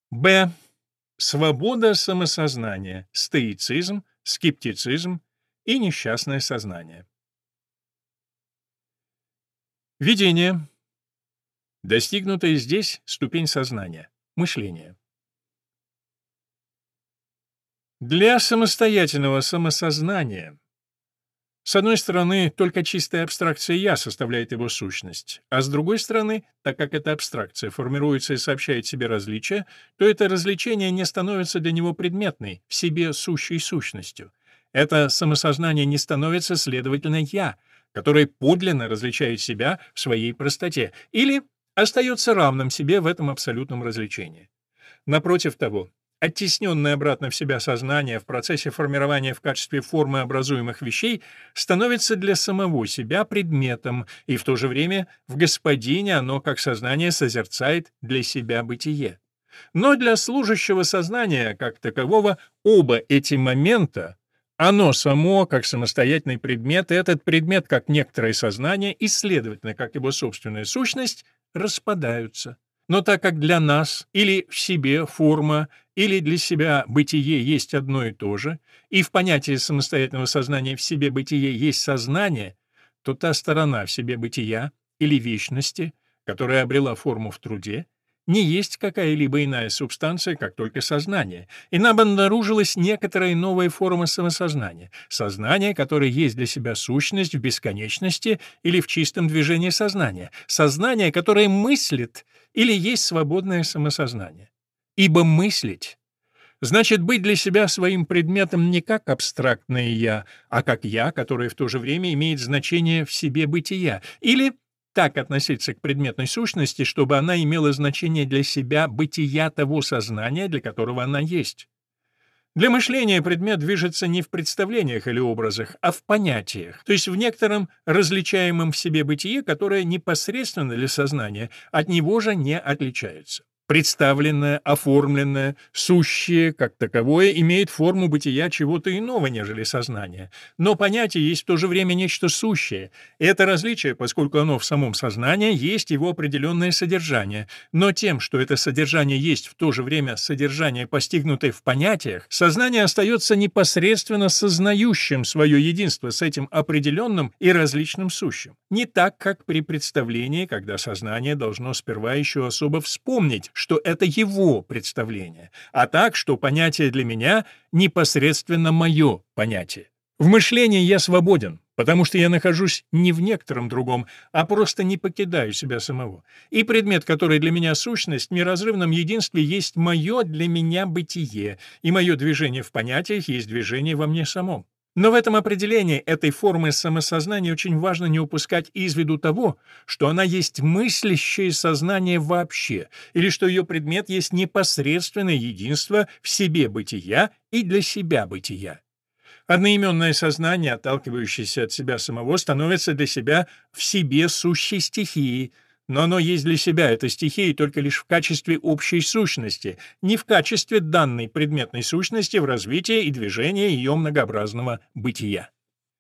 Б. Свобода самосознания, стоицизм, скептицизм и несчастное сознание. Видение. Достигнутая здесь ступень сознания, мышления. Для самостоятельного самосознания, с одной стороны, только чистая абстракция «я» составляет его сущность, а с другой стороны, так как эта абстракция формируется и сообщает себе различия, то это развлечение не становится для него предметной, в себе сущей сущностью. Это самосознание не становится, следовательно, «я», которое подлинно различает себя в своей простоте, или остается равным себе в этом абсолютном развлечении. Напротив того, оттесненное обратно в себя сознание в процессе формирования в качестве формы образуемых вещей становится для самого себя предметом, и в то же время в господине оно, как сознание, созерцает для себя бытие. Но для служащего сознания, как такового, оба эти момента, оно само, как самостоятельный предмет, и этот предмет, как некоторое сознание, и, следовательно, как его собственная сущность, распадаются. Но так как для нас или в себе форма, или для себя бытие есть одно и то же, и в понятии самостоятельного сознания в себе бытие есть сознание, то та сторона в себе бытия или вечности, которая обрела форму в труде, не есть какая-либо иная субстанция, как только сознание, и нам обнаружилась некоторая новая форма самосознания, сознание, которое есть для себя сущность в бесконечности или в чистом движении сознания, сознание, которое мыслит или есть свободное самосознание. Ибо мыслить значит быть для себя своим предметом не как абстрактное «я», а как «я», которое в то же время имеет значение в себе бытия, или так относиться к предметной сущности, чтобы она имела значение для себя бытия того сознания, для которого она есть. Для мышления предмет движется не в представлениях или образах, а в понятиях, то есть в некотором различаемом в себе бытие, которое непосредственно для сознания, от него же не отличается. Представленное, оформленное, сущее, как таковое, имеет форму бытия чего-то иного, нежели сознание. Но понятие есть в то же время нечто сущее. И это различие, поскольку оно в самом сознании, есть его определенное содержание. Но тем, что это содержание есть в то же время содержание, постигнутое в понятиях, сознание остается непосредственно сознающим свое единство с этим определенным и различным сущим. Не так, как при представлении, когда сознание должно сперва еще особо вспомнить, что это его представление, а так, что понятие для меня непосредственно мое понятие. В мышлении я свободен, потому что я нахожусь не в некотором другом, а просто не покидаю себя самого. И предмет, который для меня сущность, в неразрывном единстве есть мое для меня бытие, и мое движение в понятиях есть движение во мне самом. Но в этом определении этой формы самосознания очень важно не упускать из виду того, что она есть мыслящее сознание вообще, или что ее предмет есть непосредственное единство в себе бытия и для себя бытия. Одноименное сознание, отталкивающееся от себя самого, становится для себя в себе сущей стихией, но оно есть для себя, эта стихия, только лишь в качестве общей сущности, не в качестве данной предметной сущности в развитии и движении ее многообразного бытия.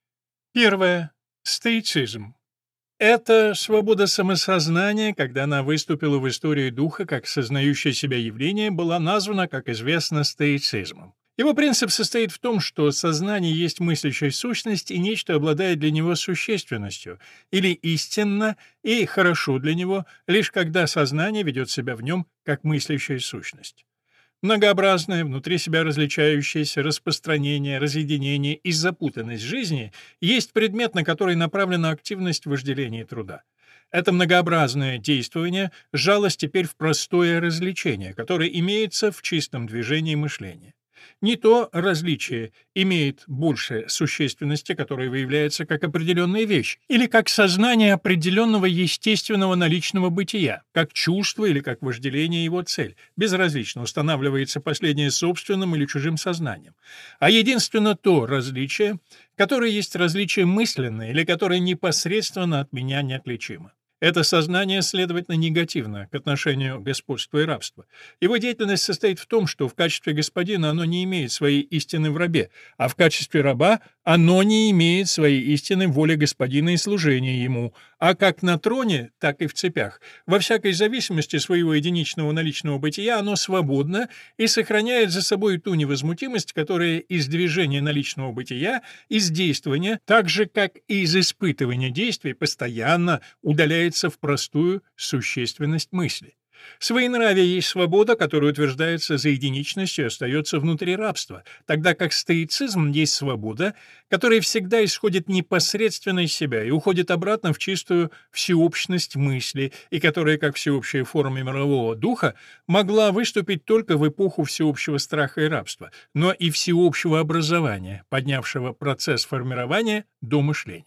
Первое. Стоицизм. Это свобода самосознания, когда она выступила в истории духа как сознающее себя явление, была названа, как известно, стоицизмом. Его принцип состоит в том, что сознание есть мыслящая сущность, и нечто обладает для него существенностью, или истинно и хорошо для него, лишь когда сознание ведет себя в нем как мыслящая сущность. Многообразное, внутри себя различающееся распространение, разъединение и запутанность жизни есть предмет, на который направлена активность вожделения и труда. Это многообразное действование сжалось теперь в простое развлечение, которое имеется в чистом движении мышления. Не то различие имеет больше существенности, которая выявляется как определенная вещь, или как сознание определенного естественного наличного бытия, как чувство или как вожделение его цель, безразлично устанавливается последнее собственным или чужим сознанием, а единственно то различие, которое есть различие мысленное или которое непосредственно от меня неотличимо. Это сознание, следовательно, негативно к отношению господства и рабства. Его деятельность состоит в том, что в качестве господина оно не имеет своей истины в рабе, а в качестве раба Оно не имеет своей истинной воли господина и служения ему, а как на троне, так и в цепях. Во всякой зависимости своего единичного наличного бытия оно свободно и сохраняет за собой ту невозмутимость, которая из движения наличного бытия, из действования, так же, как и из испытывания действий, постоянно удаляется в простую существенность мысли. Своенравие есть свобода, которая утверждается за единичностью и остается внутри рабства, тогда как стоицизм есть свобода, которая всегда исходит непосредственно из себя и уходит обратно в чистую всеобщность мысли, и которая, как всеобщая форма мирового духа, могла выступить только в эпоху всеобщего страха и рабства, но и всеобщего образования, поднявшего процесс формирования до мышления.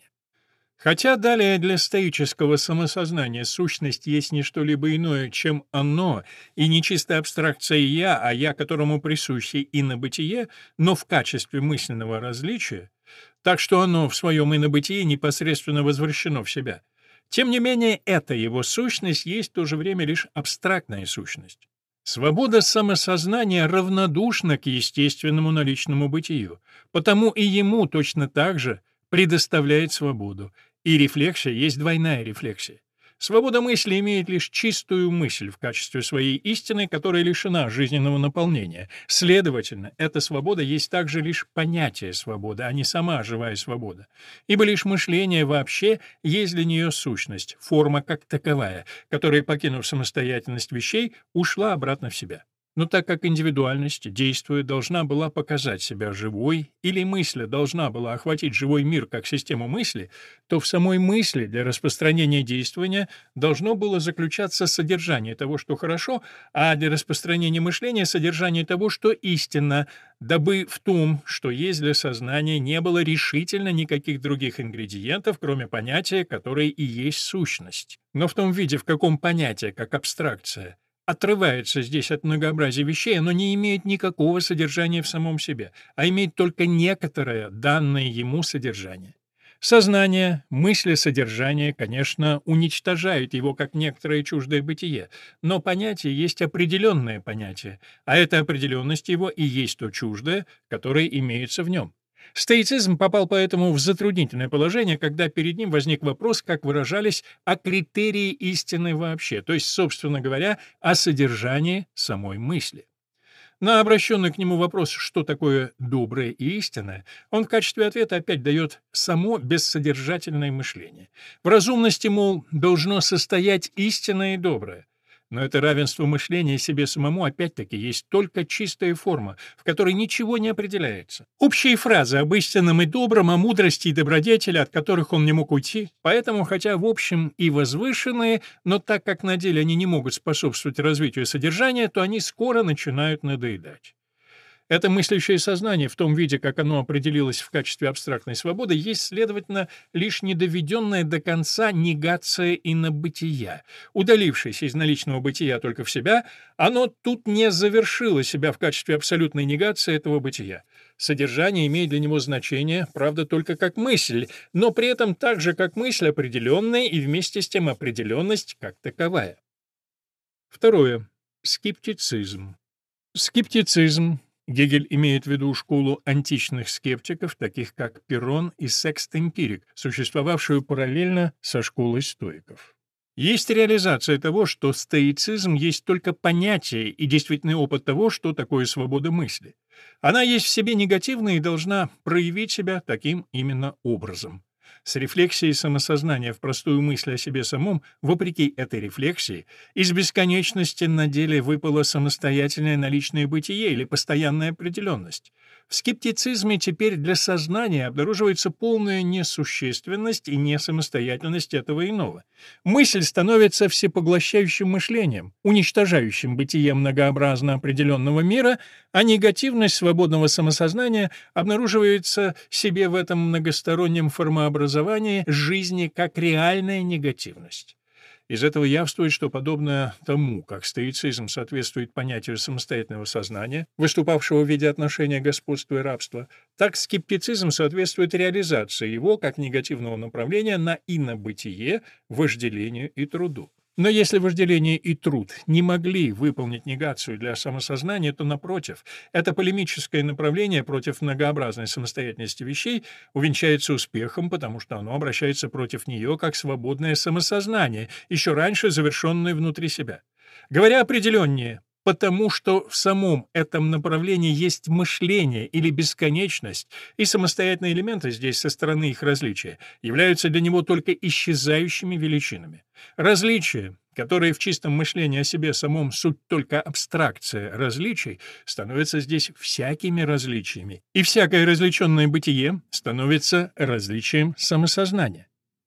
Хотя далее для стоического самосознания сущность есть не что-либо иное, чем оно, и не чистая абстракция «я», а «я», которому присуще инобытие, но в качестве мысленного различия, так что оно в своем инобытии непосредственно возвращено в себя. Тем не менее, эта его сущность есть в то же время лишь абстрактная сущность. Свобода самосознания равнодушна к естественному наличному бытию, потому и ему точно так же предоставляет свободу. И рефлексия есть двойная рефлексия. Свобода мысли имеет лишь чистую мысль в качестве своей истины, которая лишена жизненного наполнения. Следовательно, эта свобода есть также лишь понятие свободы, а не сама живая свобода. Ибо лишь мышление вообще есть для нее сущность, форма как таковая, которая, покинув самостоятельность вещей, ушла обратно в себя. Но так как индивидуальность, действуя, должна была показать себя живой, или мысль должна была охватить живой мир как систему мысли, то в самой мысли для распространения действования должно было заключаться содержание того, что хорошо, а для распространения мышления — содержание того, что истинно, дабы в том, что есть для сознания, не было решительно никаких других ингредиентов, кроме понятия, которое и есть сущность. Но в том виде, в каком понятие, как абстракция, отрывается здесь от многообразия вещей, оно не имеет никакого содержания в самом себе, а имеет только некоторое данное ему содержание. Сознание, мысли содержания, конечно, уничтожают его как некоторое чуждое бытие, но понятие есть определенное понятие, а эта определенность его и есть то чуждое, которое имеется в нем. Стоицизм попал поэтому в затруднительное положение, когда перед ним возник вопрос, как выражались, о критерии истины вообще, то есть, собственно говоря, о содержании самой мысли. На обращенный к нему вопрос, что такое доброе и истинное, он в качестве ответа опять дает само бессодержательное мышление. В разумности, мол, должно состоять истинное и доброе. Но это равенство мышления себе самому опять-таки есть только чистая форма, в которой ничего не определяется. Общие фразы об истинном и добром, о мудрости и добродетели, от которых он не мог уйти, поэтому, хотя в общем и возвышенные, но так как на деле они не могут способствовать развитию содержания, то они скоро начинают надоедать. Это мыслящее сознание, в том виде, как оно определилось в качестве абстрактной свободы, есть, следовательно, лишь недоведенная до конца негация инобытия. Удалившись из наличного бытия только в себя, оно тут не завершило себя в качестве абсолютной негации этого бытия. Содержание имеет для него значение, правда, только как мысль, но при этом так же, как мысль, определенная и вместе с тем определенность как таковая. Второе. Скептицизм. Скептицизм. Гегель имеет в виду школу античных скептиков, таких как Пирон и Секст-эмпирик, существовавшую параллельно со школой стоиков. Есть реализация того, что стоицизм есть только понятие и действительный опыт того, что такое свобода мысли. Она есть в себе негативна и должна проявить себя таким именно образом. С рефлексией самосознания в простую мысль о себе самом, вопреки этой рефлексии, из бесконечности на деле выпало самостоятельное наличное бытие или постоянная определенность. В скептицизме теперь для сознания обнаруживается полная несущественность и несамостоятельность этого иного. Мысль становится всепоглощающим мышлением, уничтожающим бытие многообразно определенного мира, а негативность свободного самосознания обнаруживается себе в этом многостороннем формообразовании жизни как реальная негативность. Из этого явствует, что подобно тому, как стоицизм соответствует понятию самостоятельного сознания, выступавшего в виде отношения господства и рабства, так скептицизм соответствует реализации его как негативного направления на инобытие, вожделению и труду. Но если вожделение и труд не могли выполнить негацию для самосознания, то, напротив, это полемическое направление против многообразной самостоятельности вещей увенчается успехом, потому что оно обращается против нее как свободное самосознание, еще раньше завершенное внутри себя. Говоря определеннее, потому что в самом этом направлении есть мышление или бесконечность, и самостоятельные элементы здесь со стороны их различия являются для него только исчезающими величинами. Различия, которые в чистом мышлении о себе самом суть только абстракция различий, становятся здесь всякими различиями, и всякое различенное бытие становится различием самосознания.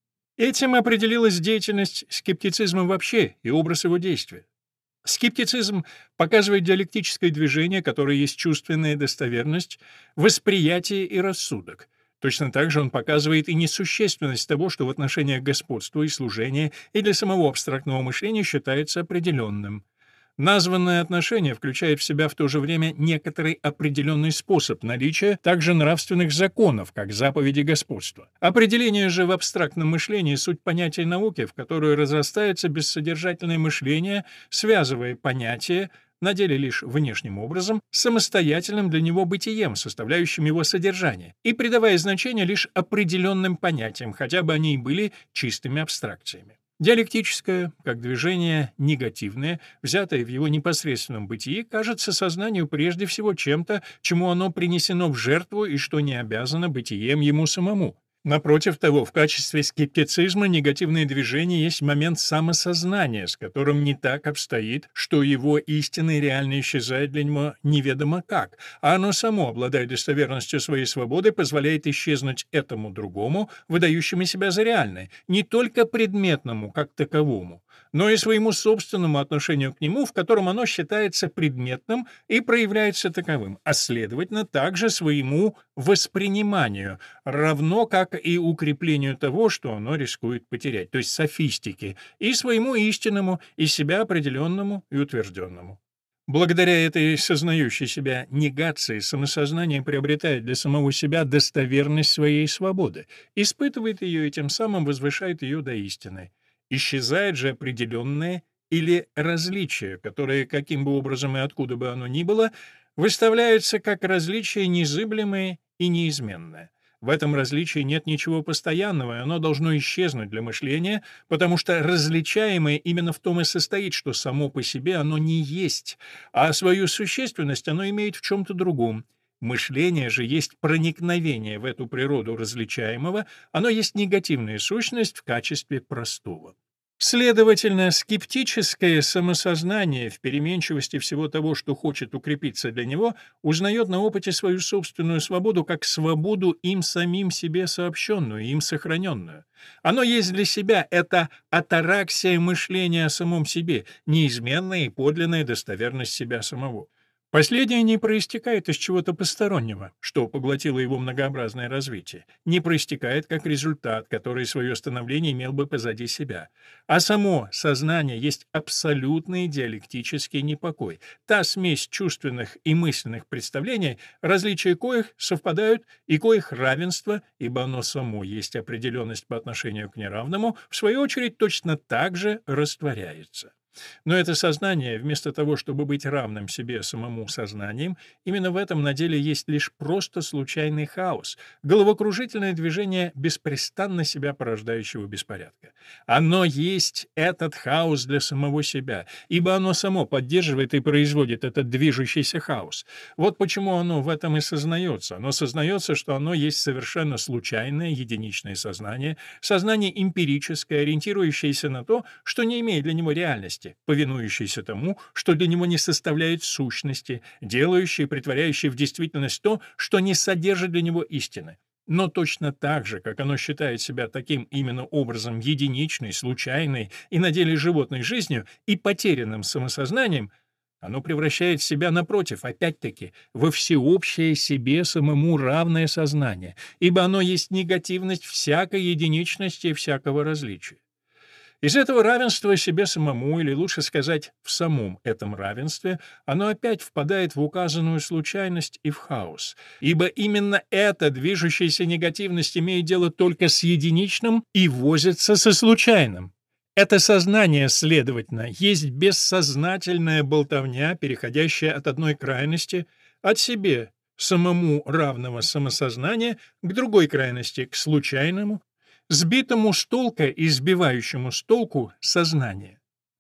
Этим определилась деятельность скептицизма вообще и образ его действия. Скептицизм показывает диалектическое движение, которое есть чувственная достоверность, восприятие и рассудок. Точно так же он показывает и несущественность того, что в отношениях господства и служения и для самого абстрактного мышления считается определенным. Названное отношение включает в себя в то же время некоторый определенный способ наличия также нравственных законов, как заповеди господства. Определение же в абстрактном мышлении — суть понятия науки, в которую разрастается бессодержательное мышление, связывая понятие, на деле лишь внешним образом, с самостоятельным для него бытием, составляющим его содержание, и придавая значение лишь определенным понятиям, хотя бы они и были чистыми абстракциями. Диалектическое, как движение негативное, взятое в его непосредственном бытии, кажется сознанию прежде всего чем-то, чему оно принесено в жертву и что не обязано бытием ему самому. Напротив того, в качестве скептицизма негативное движение есть момент самосознания, с которым не так обстоит, что его истинно и реально исчезает для него неведомо как, а оно само, обладая достоверностью своей свободы, позволяет исчезнуть этому другому, выдающему себя за реальное, не только предметному как таковому, но и своему собственному отношению к нему, в котором оно считается предметным и проявляется таковым, а следовательно, также своему восприниманию, равно как и укреплению того, что оно рискует потерять, то есть софистике, и своему истинному, и себя определенному и утвержденному. Благодаря этой сознающей себя негации самосознание приобретает для самого себя достоверность своей свободы, испытывает ее и тем самым возвышает ее до истины. Исчезает же определенное или различие, которое, каким бы образом и откуда бы оно ни было, выставляется как различие незыблемое и неизменное. В этом различии нет ничего постоянного, и оно должно исчезнуть для мышления, потому что различаемое именно в том и состоит, что само по себе оно не есть, а свою существенность оно имеет в чем-то другом. Мышление же есть проникновение в эту природу различаемого, оно есть негативная сущность в качестве простого. Следовательно, скептическое самосознание в переменчивости всего того, что хочет укрепиться для него, узнает на опыте свою собственную свободу как свободу им самим себе сообщенную, им сохраненную. Оно есть для себя это атараксия мышления о самом себе, неизменная и подлинная достоверность себя самого. Последнее не проистекает из чего-то постороннего, что поглотило его многообразное развитие, не проистекает как результат, который свое становление имел бы позади себя. А само сознание есть абсолютный диалектический непокой, та смесь чувственных и мысленных представлений, различия коих совпадают и коих равенство, ибо оно само есть определенность по отношению к неравному, в свою очередь точно так же растворяется. Но это сознание, вместо того, чтобы быть равным себе самому сознанием, именно в этом на деле есть лишь просто случайный хаос, головокружительное движение беспрестанно себя порождающего беспорядка. Оно есть этот хаос для самого себя, ибо оно само поддерживает и производит этот движущийся хаос. Вот почему оно в этом и сознается. Оно сознается, что оно есть совершенно случайное единичное сознание, сознание эмпирическое, ориентирующееся на то, что не имеет для него реальности, повинующийся тому, что для него не составляет сущности, делающий и притворяющий в действительность то, что не содержит для него истины. Но точно так же, как оно считает себя таким именно образом единичной, случайной и на деле животной жизнью и потерянным самосознанием, оно превращает себя, напротив, опять-таки, во всеобщее себе самому равное сознание, ибо оно есть негативность всякой единичности и всякого различия. Из этого равенства себе самому, или лучше сказать, в самом этом равенстве, оно опять впадает в указанную случайность и в хаос, ибо именно эта движущаяся негативность имеет дело только с единичным и возится со случайным. Это сознание, следовательно, есть бессознательная болтовня, переходящая от одной крайности, от себе, самому равного самосознания, к другой крайности, к случайному, сбитому с толка и сбивающему с толку сознание.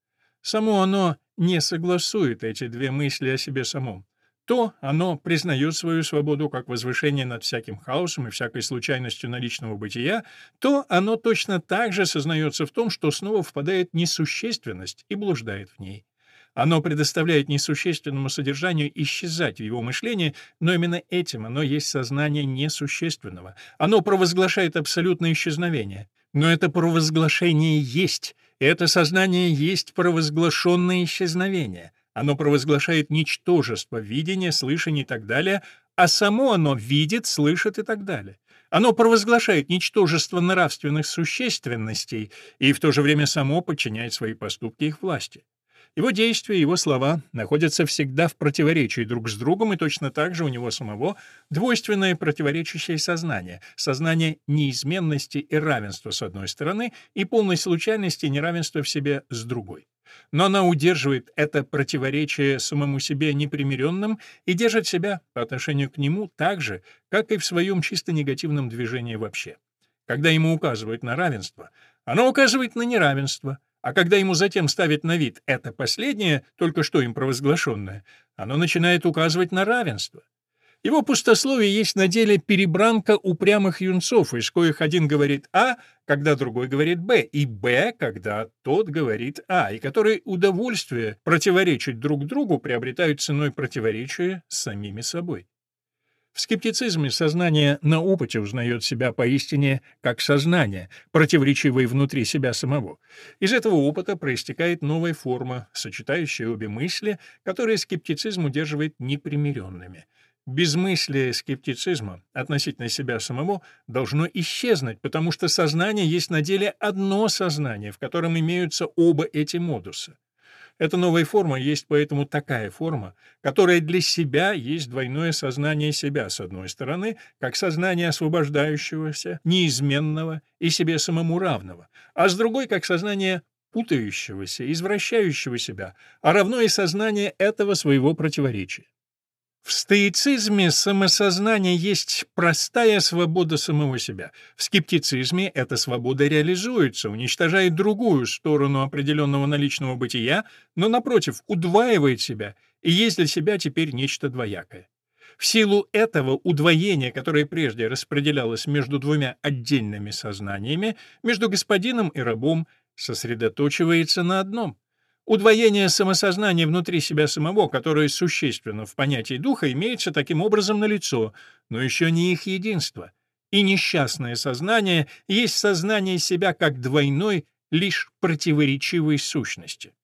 Само оно не согласует эти две мысли о себе самом. То оно признает свою свободу как возвышение над всяким хаосом и всякой случайностью наличного бытия, то оно точно так же сознается в том, что снова впадает в несущественность и блуждает в ней. Оно предоставляет несущественному содержанию исчезать в его мышлении, но именно этим оно есть сознание несущественного. Оно провозглашает абсолютное исчезновение. Но это провозглашение есть, и это сознание есть провозглашенное исчезновение. Оно провозглашает ничтожество видения, слышания и так далее, а само оно видит, слышит и так далее. Оно провозглашает ничтожество нравственных существенностей и в то же время само подчиняет свои поступки их власти. Его действия, его слова находятся всегда в противоречии друг с другом, и точно так же у него самого двойственное противоречащее сознание, сознание неизменности и равенства с одной стороны и полной случайности и неравенства в себе с другой. Но она удерживает это противоречие самому себе непримиренным и держит себя по отношению к нему так же, как и в своем чисто негативном движении вообще. Когда ему указывают на равенство, оно указывает на неравенство, а когда ему затем ставят на вид это последнее, только что им провозглашенное, оно начинает указывать на равенство. Его пустословие есть на деле перебранка упрямых юнцов, из коих один говорит «А», когда другой говорит «Б», и «Б», когда тот говорит «А», и которые удовольствие противоречить друг другу приобретают ценой противоречия с самими собой. В скептицизме сознание на опыте узнает себя поистине как сознание, противоречивое внутри себя самого. Из этого опыта проистекает новая форма, сочетающая обе мысли, которые скептицизм удерживает непримиренными. Безмыслие скептицизма относительно себя самого должно исчезнуть, потому что сознание есть на деле одно сознание, в котором имеются оба эти модуса. Эта новая форма есть поэтому такая форма, которая для себя есть двойное сознание себя, с одной стороны, как сознание освобождающегося, неизменного и себе самому равного, а с другой, как сознание путающегося, извращающего себя, а равно и сознание этого своего противоречия. В стоицизме самосознание есть простая свобода самого себя. В скептицизме эта свобода реализуется, уничтожает другую сторону определенного наличного бытия, но, напротив, удваивает себя и есть для себя теперь нечто двоякое. В силу этого удвоения, которое прежде распределялось между двумя отдельными сознаниями, между господином и рабом, сосредоточивается на одном. Удвоение самосознания внутри себя самого, которое существенно в понятии духа, имеется таким образом налицо, но еще не их единство. И несчастное сознание есть сознание себя как двойной, лишь противоречивой сущности.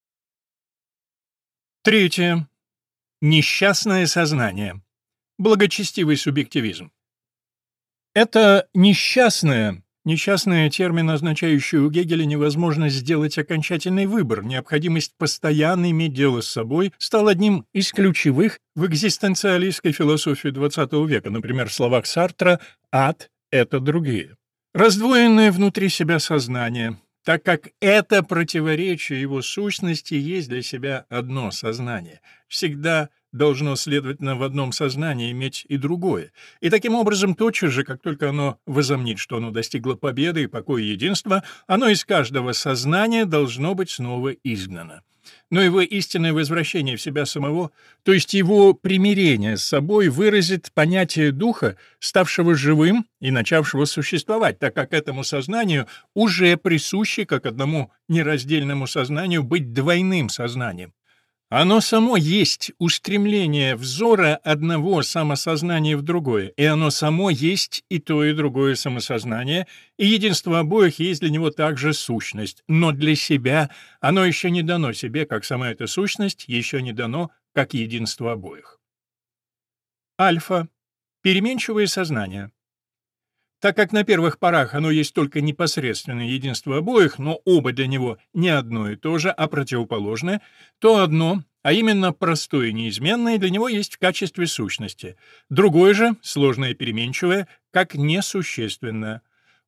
Третье. Несчастное сознание. Благочестивый субъективизм. Это несчастный термин, означающий у Гегеля невозможность сделать окончательный выбор, необходимость постоянно иметь дело с собой, стал одним из ключевых в экзистенциалистской философии XX века, например, в словах Сартра «ад — это другие». Раздвоенное внутри себя сознание, так как это противоречие его сущности есть для себя одно сознание, всегда должно, следовательно, в одном сознании иметь и другое. И таким образом, тотчас же, как только оно возомнит, что оно достигло победы и покоя и единства, оно из каждого сознания должно быть снова изгнано. Но его истинное возвращение в себя самого, то есть его примирение с собой, выразит понятие духа, ставшего живым и начавшего существовать, так как этому сознанию уже присуще, как одному нераздельному сознанию, быть двойным сознанием. Оно само есть устремление взора одного самосознания в другое, и оно само есть и то, и другое самосознание, и единство обоих есть для него также сущность, но для себя оно еще не дано себе, как сама эта сущность еще не дано, как единство обоих. Альфа. Переменчивое сознание. Так как на первых порах оно есть только непосредственное единство обоих, но оба для него не одно и то же, а противоположное, то одно, а именно простое и неизменное, для него есть в качестве сущности. Другое же, сложное и переменчивое, как несущественное.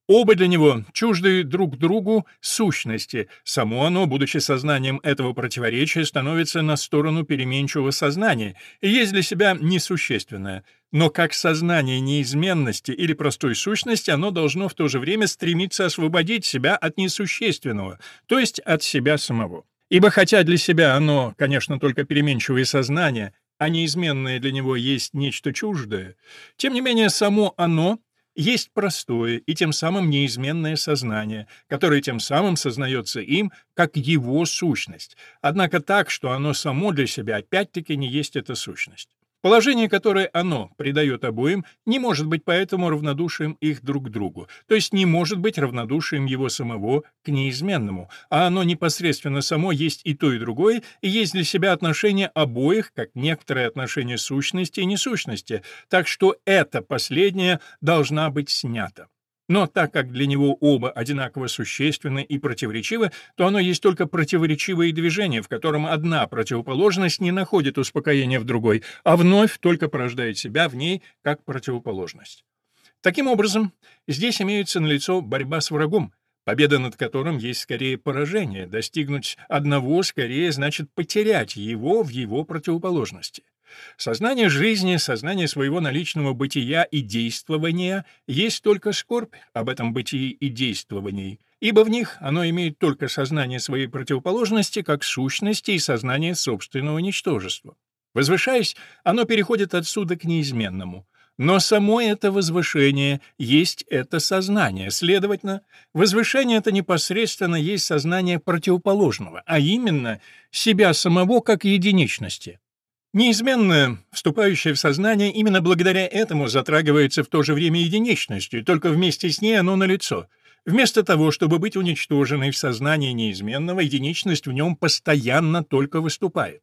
Оба для него чужды друг другу сущности. Само оно, будучи сознанием этого противоречия, становится на сторону переменчивого сознания и есть для себя несущественное. Но как сознание неизменности или простой сущности, оно должно в то же время стремиться освободить себя от несущественного, то есть от себя самого. Ибо хотя для себя оно, конечно, только переменчивое сознание, а неизменное для него есть нечто чуждое, тем не менее само оно есть простое и тем самым неизменное сознание, которое тем самым сознается им как его сущность, однако так, что оно само для себя опять-таки не есть эта сущность. Положение, которое оно придает обоим, не может быть поэтому равнодушием их друг к другу, то есть не может быть равнодушием его самого к неизменному, а оно непосредственно само есть и то, и другое, и есть для себя отношение обоих, как некоторое отношение сущности и несущности, так что это последнее должна быть снято. Но так как для него оба одинаково существенны и противоречивы, то оно есть только противоречивое движение, в котором одна противоположность не находит успокоения в другой, а вновь только порождает себя в ней как противоположность. Таким образом, здесь имеется налицо борьба с врагом, победа над которым есть скорее поражение, достигнуть одного скорее значит потерять его в его противоположности. Сознание жизни, сознание своего наличного бытия и действования есть только скорбь об этом бытии и действовании, ибо в них оно имеет только сознание своей противоположности как сущности и сознание собственного ничтожества. Возвышаясь, оно переходит отсюда к неизменному. Но само это возвышение есть это сознание, следовательно, возвышение это непосредственно есть сознание противоположного, а именно себя самого как единичности. Неизменное, вступающее в сознание, именно благодаря этому затрагивается в то же время единичностью, только вместе с ней оно налицо. Вместо того, чтобы быть уничтоженной в сознании неизменного, единичность в нем постоянно только выступает.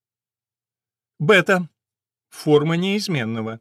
Бета — форма неизменного.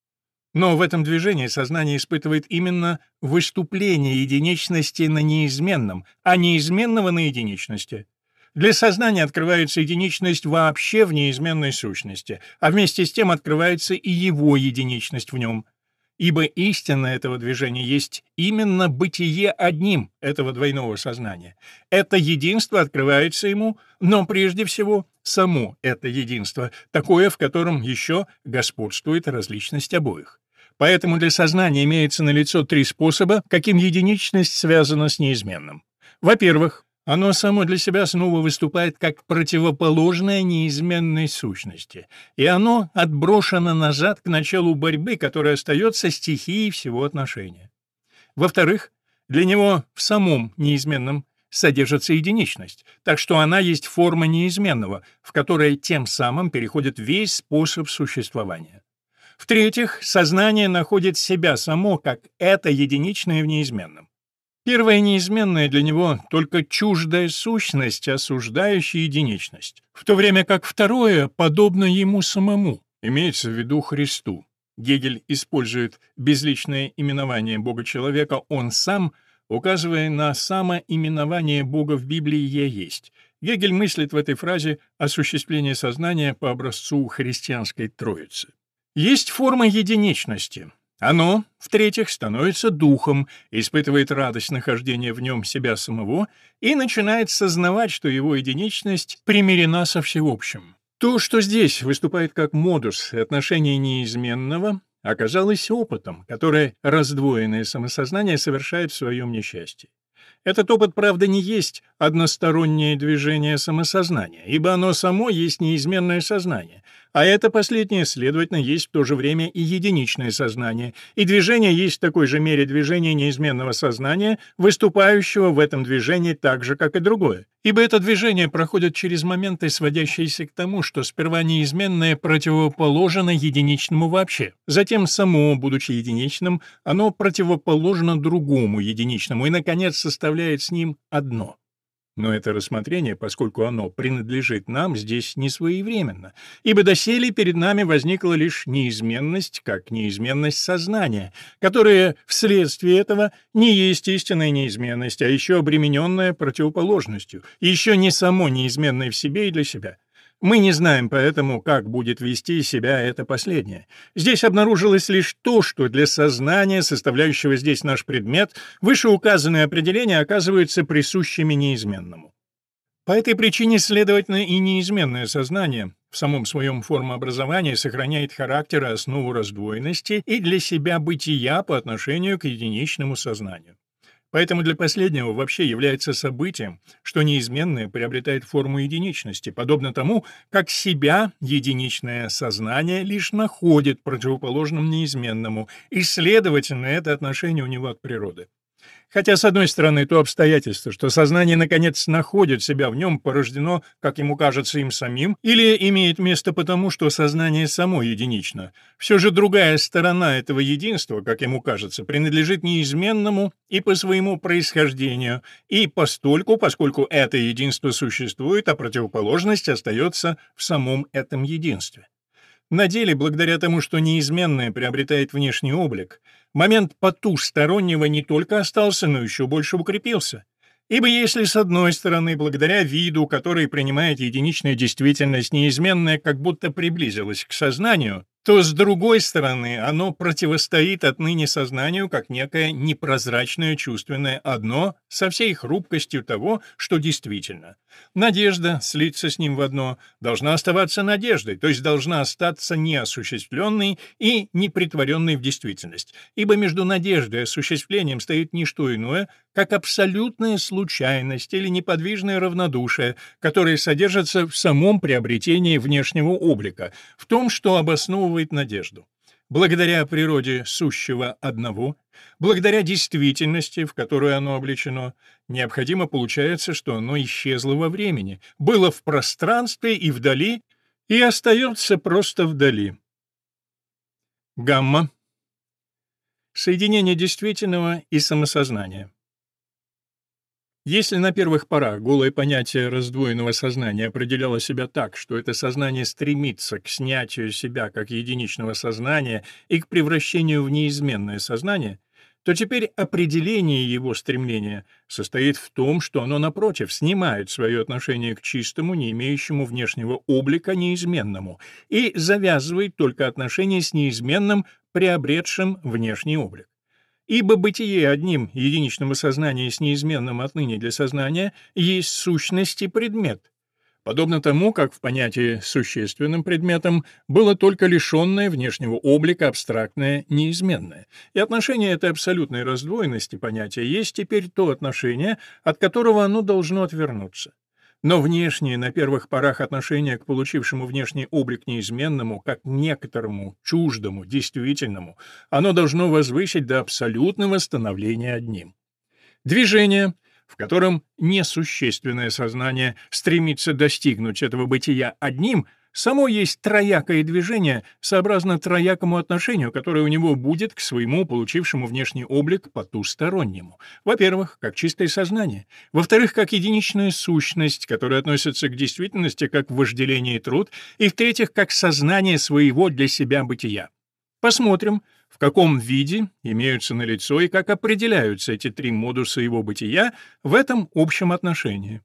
Но в этом движении сознание испытывает именно выступление единичности на неизменном, а неизменного на единичности. Для сознания открывается единичность вообще в неизменной сущности, а вместе с тем открывается и его единичность в нем. Ибо истина этого движения есть именно бытие одним этого двойного сознания. Это единство открывается ему, но прежде всего само это единство, такое, в котором еще господствует различность обоих. Поэтому для сознания имеется налицо три способа, каким единичность связана с неизменным. Во-первых, оно само для себя снова выступает как противоположное неизменной сущности, и оно отброшено назад к началу борьбы, которая остается стихией всего отношения. Во-вторых, для него в самом неизменном содержится единичность, так что она есть форма неизменного, в которой тем самым переходит весь способ существования. В-третьих, сознание находит себя само как это единичное в неизменном. Первое неизменное для него — только чуждая сущность, осуждающая единичность, в то время как второе подобно ему самому, имеется в виду Христу. Гегель использует безличное именование Бога-человека «он сам», указывая на самоименование Бога в Библии «Я есть». Гегель мыслит в этой фразе осуществление сознания по образцу христианской Троицы. Есть форма единичности. Оно, в-третьих, становится духом, испытывает радость нахождения в нем себя самого и начинает сознавать, что его единичность примирена со всеобщим. То, что здесь выступает как модус отношения неизменного, оказалось опытом, который раздвоенное самосознание совершает в своем несчастье. Этот опыт, правда, не есть одностороннее движение самосознания, ибо оно само есть неизменное сознание, а это последнее, следовательно, есть в то же время и единичное сознание, и движение есть в такой же мере движение неизменного сознания, выступающего в этом движении так же, как и другое. Ибо это движение проходит через моменты, сводящиеся к тому, что сперва неизменное противоположно единичному вообще, затем само, будучи единичным, оно противоположно другому единичному и, наконец, составляет с ним одно. Но это рассмотрение, поскольку оно принадлежит нам, здесь не своевременно, ибо доселе перед нами возникла лишь неизменность, как неизменность сознания, которая вследствие этого не есть истинная неизменность, а еще обремененная противоположностью, и еще не само неизменное в себе и для себя. Мы не знаем поэтому, как будет вести себя это последнее. Здесь обнаружилось лишь то, что для сознания, составляющего здесь наш предмет, вышеуказанные определения оказываются присущими неизменному. По этой причине, следовательно, и неизменное сознание в самом своем формообразовании сохраняет характер и основу раздвоенности и для себя бытия по отношению к единичному сознанию. Поэтому для последнего вообще является событием, что неизменное приобретает форму единичности, подобно тому, как себя единичное сознание лишь находит противоположным неизменному, и, следовательно, это отношение у него от природы. Хотя, с одной стороны, то обстоятельство, что сознание, наконец, находит себя в нем, порождено, как ему кажется, им самим, или имеет место потому, что сознание само единично, все же другая сторона этого единства, как ему кажется, принадлежит неизменному и по своему происхождению, и постольку, поскольку это единство существует, а противоположность остается в самом этом единстве. На деле, благодаря тому, что неизменное приобретает внешний облик, момент потустороннего не только остался, но еще больше укрепился. Ибо если, с одной стороны, благодаря виду, который принимает единичная действительность, неизменное как будто приблизилось к сознанию, то, с другой стороны, оно противостоит отныне сознанию как некое непрозрачное чувственное одно со всей хрупкостью того, что действительно. Надежда, слиться с ним в одно, должна оставаться надеждой, то есть должна остаться неосуществленной и непретворенной в действительность, ибо между надеждой и осуществлением стоит не что иное, как абсолютная случайность или неподвижное равнодушие, которые содержатся в самом приобретении внешнего облика, в том, что обосновывает надежду. Благодаря природе сущего одного, благодаря действительности, в которую оно облечено, необходимо получается, что оно исчезло во времени, было в пространстве и вдали, и остается просто вдали. Гамма. Соединение действительного и самосознания. Если на первых порах голое понятие раздвоенного сознания определяло себя так, что это сознание стремится к снятию себя как единичного сознания и к превращению в неизменное сознание, то теперь определение его стремления состоит в том, что оно, напротив, снимает свое отношение к чистому, не имеющему внешнего облика, неизменному, и завязывает только отношение с неизменным, приобретшим внешний облик. Ибо бытие одним единичного сознания с неизменным отныне для сознания есть сущность и предмет, подобно тому, как в понятии существенным предметом было только лишенное внешнего облика абстрактное неизменное, и отношение этой абсолютной раздвоенности понятия есть теперь то отношение, от которого оно должно отвернуться. Но внешнее, на первых порах отношение к получившему внешний облик неизменному, как к некоторому, чуждому, действительному, оно должно возвысить до абсолютного становления одним. Движение, в котором несущественное сознание стремится достигнуть этого бытия одним, само есть троякое движение, сообразно троякому отношению, которое у него будет к своему получившему внешний облик потустороннему. Во-первых, как чистое сознание. Во-вторых, как единичная сущность, которая относится к действительности как вожделение и труд. И в-третьих, как сознание своего для себя бытия. Посмотрим, в каком виде имеются налицо и как определяются эти три модуса его бытия в этом общем отношении.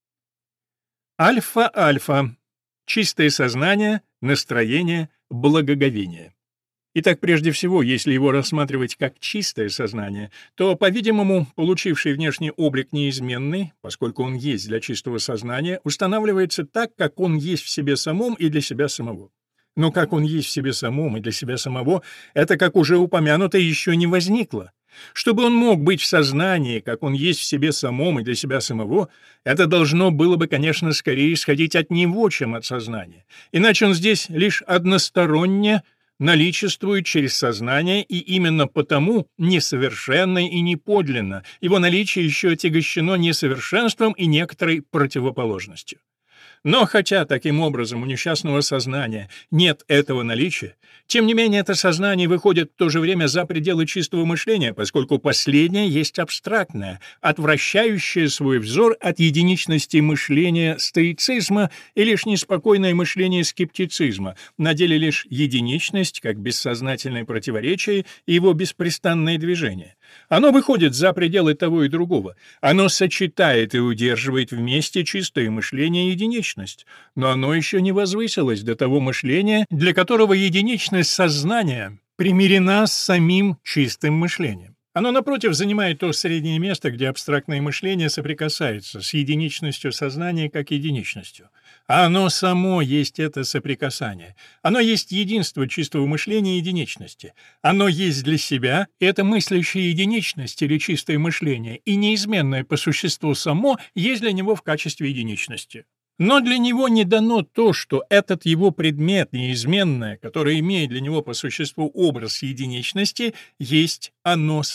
Альфа-альфа. Чистое сознание, настроение, благоговение. Итак, прежде всего, если его рассматривать как чистое сознание, то, по-видимому, получивший внешний облик неизменный, поскольку он есть для чистого сознания, устанавливается так, как он есть в себе самом и для себя самого. Но как он есть в себе самом и для себя самого, это, как уже упомянуто, еще не возникло. Чтобы он мог быть в сознании, как он есть в себе самом и для себя самого, это должно было бы, конечно, скорее исходить от него, чем от сознания. Иначе он здесь лишь односторонне наличествует через сознание, и именно потому несовершенно и неподлинно. Его наличие еще отягощено несовершенством и некоторой противоположностью. Но хотя таким образом у несчастного сознания нет этого наличия, тем не менее это сознание выходит в то же время за пределы чистого мышления, поскольку последнее есть абстрактное, отвращающее свой взор от единичности мышления стоицизма и лишь неспокойное мышление скептицизма, на деле лишь единичность, как бессознательное противоречие и его беспрестанное движение. Оно выходит за пределы того и другого, оно сочетает и удерживает вместе чистое мышление и единичность. единичность, но оно еще не возвысилось до того мышления, для которого единичность сознания примирена с самим чистым мышлением. Оно, напротив, занимает то среднее место, где абстрактное мышление соприкасается с единичностью сознания как единичностью. А оно само есть это соприкасание. Оно есть единство чистого мышления и единичности. Оно есть для себя это мыслящая единичность или чистое мышление, и неизменное по существу само есть для него в качестве единичности. Но для него не дано то, что этот его предмет, неизменное, которое имеет для него по существу образ единичности, есть оно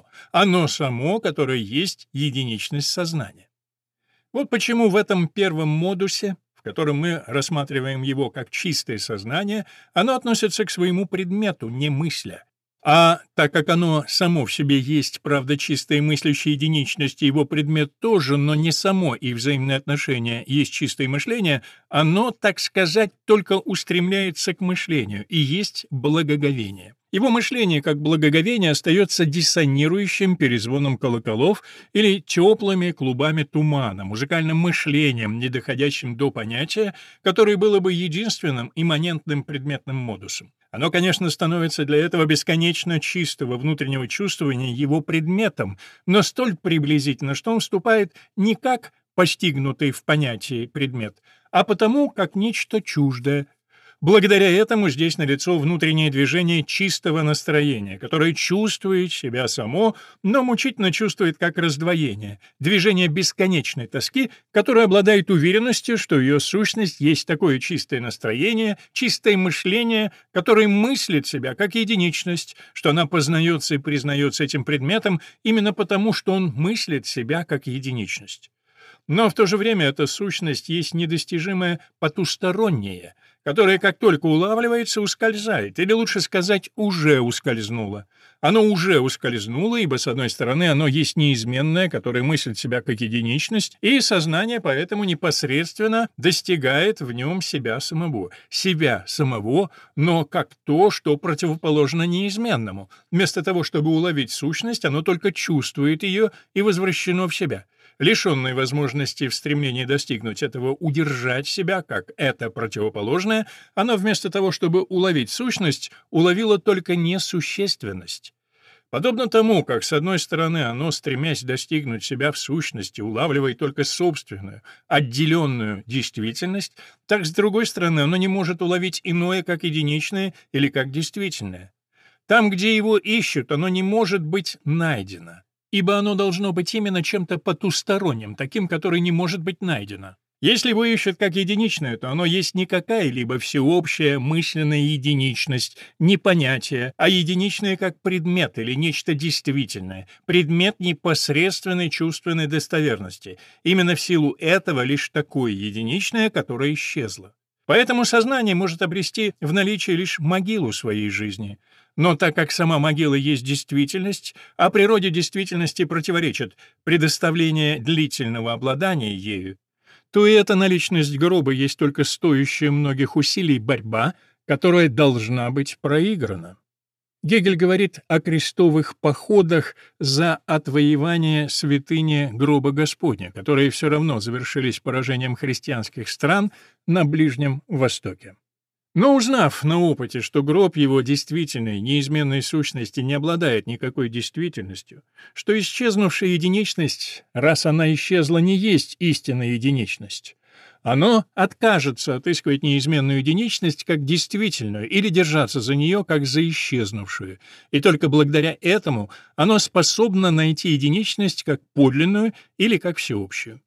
само, которое есть единичность сознания. Вот почему в этом первом модусе, в котором мы рассматриваем его как чистое сознание, оно относится к своему предмету, не мысля. А так как оно само в себе есть, правда, чистая мыслящая единичность, и его предмет тоже, но не само и взаимные отношения есть чистое мышление, оно, так сказать, только устремляется к мышлению и есть благоговение. Его мышление, как благоговение, остается диссонирующим перезвоном колоколов или теплыми клубами тумана, музыкальным мышлением, не доходящим до понятия, которое было бы единственным имманентным предметным модусом. Оно, конечно, становится для этого бесконечно чистого внутреннего чувствования его предметом, но столь приблизительно, что он вступает не как постигнутый в понятии предмет, а потому как нечто чуждое. Благодаря этому здесь налицо внутреннее движение чистого настроения, которое чувствует себя само, но мучительно чувствует как раздвоение, движение бесконечной тоски, которая обладает уверенностью, что ее сущность есть такое чистое настроение, чистое мышление, которое мыслит себя как единичность, что она познается и признается этим предметом именно потому, что он мыслит себя как единичность. Но в то же время эта сущность есть недостижимое потустороннее, которое, как только улавливается, ускользает, или лучше сказать, уже ускользнуло. Оно уже ускользнуло, ибо, с одной стороны, оно есть неизменное, которое мыслит себя как единичность, и сознание поэтому непосредственно достигает в нем себя самого, но как то, что противоположно неизменному. Вместо того, чтобы уловить сущность, оно только чувствует ее и возвращено в себя. Лишенное возможности в стремлении достигнуть этого удержать себя, как это противоположное, оно вместо того, чтобы уловить сущность, уловило только несущественность. Подобно тому, как с одной стороны оно, стремясь достигнуть себя в сущности, улавливает только собственную, отделенную действительность, так с другой стороны оно не может уловить иное как единичное или как действительное. Там, где его ищут, оно не может быть найдено, ибо оно должно быть именно чем-то потусторонним, таким, который не может быть найдено. Если его ищут как единичное, то оно есть не какая-либо всеобщая мысленная единичность, не понятие, а единичное как предмет или нечто действительное, предмет непосредственной чувственной достоверности. Именно в силу этого лишь такое единичное, которое исчезло. Поэтому сознание может обрести в наличии лишь могилу своей жизни. Но так как сама могила есть действительность, а природе действительности противоречит предоставление длительного обладания ею, то и эта наличность гроба есть только стоящая многих усилий борьба, которая должна быть проиграна. Гегель говорит о крестовых походах за отвоевание святыни гроба Господня, которые все равно завершились поражением христианских стран на Ближнем Востоке. Но узнав на опыте, что гроб его действительной, неизменной сущности не обладает никакой действительностью, что исчезнувшая единичность, раз она исчезла, не есть истинная единичность, оно откажется отыскивать неизменную единичность как действительную или держаться за нее как за исчезнувшую, и только благодаря этому оно способно найти единичность как подлинную или как всеобщую.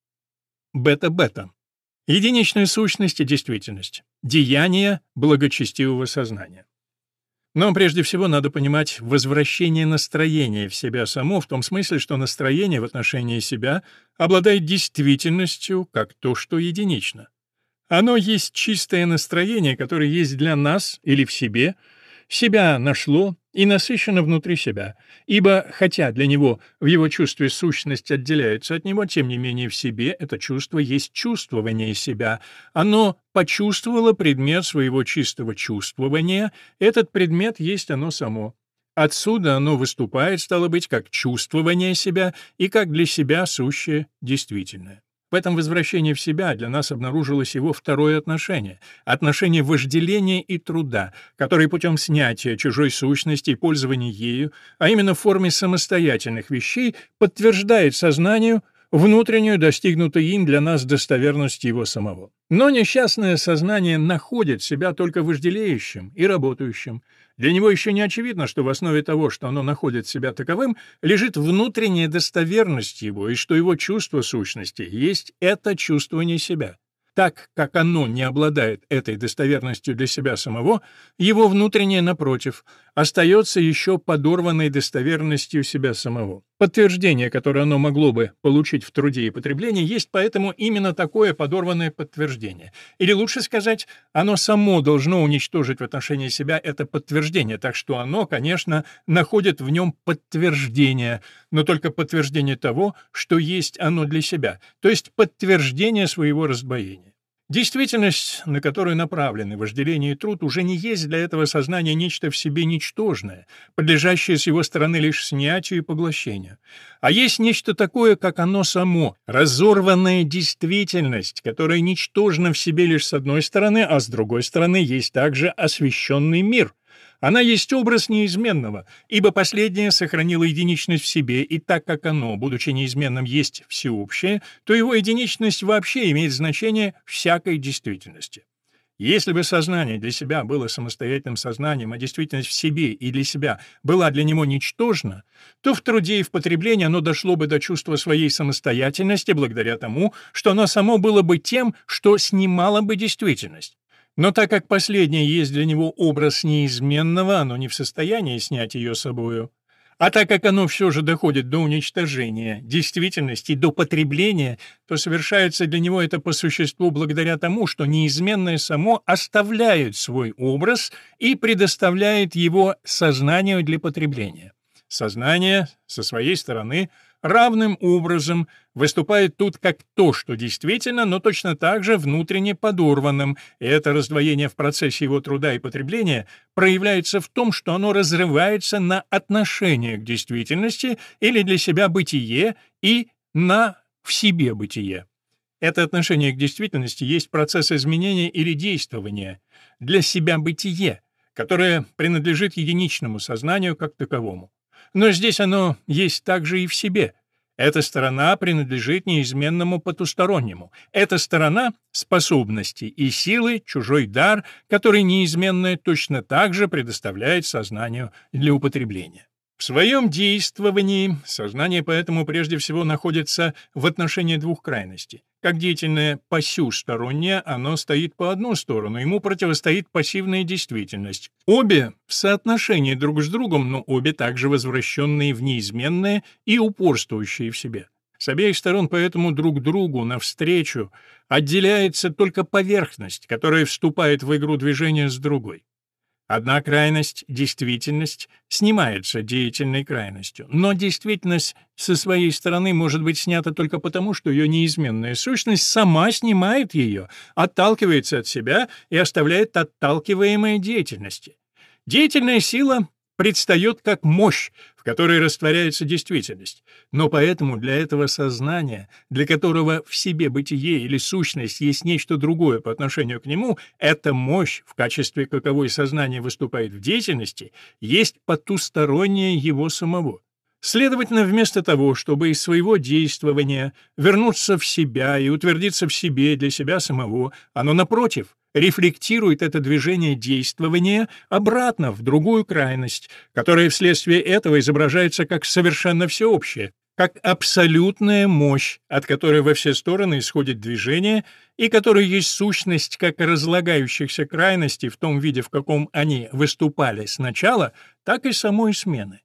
Бета-бета. Единичная сущность и действительность. Деяние благочестивого сознания. Но прежде всего надо понимать возвращение настроения в себя само, в том смысле, что настроение в отношении себя обладает действительностью как то, что единично. Оно есть чистое настроение, которое есть для нас или в себе, себя нашло и насыщено внутри себя, ибо, хотя для него в его чувстве сущность отделяется от него, тем не менее в себе это чувство есть чувствование себя. Оно почувствовало предмет своего чистого чувствования, этот предмет есть оно само. Отсюда оно выступает, стало быть, как чувствование себя и как для себя сущее действительное. В этом возвращении в себя для нас обнаружилось его второе отношение — отношение вожделения и труда, которое путем снятия чужой сущности и пользования ею, а именно в форме самостоятельных вещей, подтверждает сознанию внутреннюю, достигнутую им для нас достоверность его самого. Но несчастное сознание находит себя только вожделеющим и работающим. Для него еще не очевидно, что в основе того, что оно находит себя таковым, лежит внутренняя достоверность его, и что его чувство сущности есть это чувствование себя. Так как оно не обладает этой достоверностью для себя самого, его внутреннее, напротив, остается еще подорванной достоверностью себя самого. Подтверждение, которое оно могло бы получить в труде и потреблении, есть поэтому именно такое подорванное подтверждение. Или лучше сказать, оно само должно уничтожить в отношении себя это подтверждение, так что оно, конечно, находит в нем подтверждение, но только подтверждение того, что есть оно для себя, то есть подтверждение своего раздвоения. Действительность, на которую направлены вожделение и труд, уже не есть для этого сознания нечто в себе ничтожное, подлежащее с его стороны лишь снятию и поглощению, а есть нечто такое, как оно само, разорванная действительность, которая ничтожна в себе лишь с одной стороны, а с другой стороны есть также освященный мир. Она есть образ неизменного, ибо последнее сохранило единичность в себе, и так как оно, будучи неизменным, есть всеобщее, то его единичность вообще имеет значение всякой действительности. Если бы сознание для себя было самостоятельным сознанием, а действительность в себе и для себя была для него ничтожна, то в труде и в потреблении оно дошло бы до чувства своей самостоятельности благодаря тому, что оно само было бы тем, что снимало бы действительность. Но так как последнее есть для него образ неизменного, оно не в состоянии снять ее собою. А так как оно все же доходит до уничтожения действительности, до потребления, то совершается для него это по существу благодаря тому, что неизменное само оставляет свой образ и предоставляет его сознанию для потребления. Сознание, со своей стороны, равным образом выступает тут как то, что действительно, но точно так же внутренне подорванным, и это раздвоение в процессе его труда и потребления проявляется в том, что оно разрывается на отношение к действительности или для себя бытие и на в себе бытие. Это отношение к действительности есть процесс изменения или действования для себя бытие, которое принадлежит единичному сознанию как таковому. Но здесь оно есть также и в себе. Эта сторона принадлежит неизменному потустороннему. Эта сторона — способности и силы, чужой дар, который неизменное точно так же предоставляет сознанию для употребления. В своем действовании сознание поэтому прежде всего находится в отношении двух крайностей. Как деятельное посюстороннее, оно стоит по одну сторону, ему противостоит пассивная действительность. Обе в соотношении друг с другом, но обе также возвращенные в неизменное и упорствующие в себе. С обеих сторон поэтому друг другу навстречу отделяется только поверхность, которая вступает в игру движения с другой. Одна крайность, действительность, снимается деятельной крайностью, но действительность со своей стороны может быть снята только потому, что ее неизменная сущность сама снимает ее, отталкивается от себя и оставляет отталкиваемое деятельности. Деятельная сила предстает как мощь, в которой растворяется действительность. Но поэтому для этого сознания, для которого в себе бытие или сущность есть нечто другое по отношению к нему, эта мощь, в качестве каковой сознание выступает в деятельности, есть потустороннее его самого. Следовательно, вместо того, чтобы из своего действования вернуться в себя и утвердиться в себе для себя самого, оно, напротив, рефлектирует это движение действования обратно в другую крайность, которая вследствие этого изображается как совершенно всеобщее, как абсолютная мощь, от которой во все стороны исходит движение и которая есть сущность как разлагающихся крайностей в том виде, в каком они выступали сначала, так и самой смены.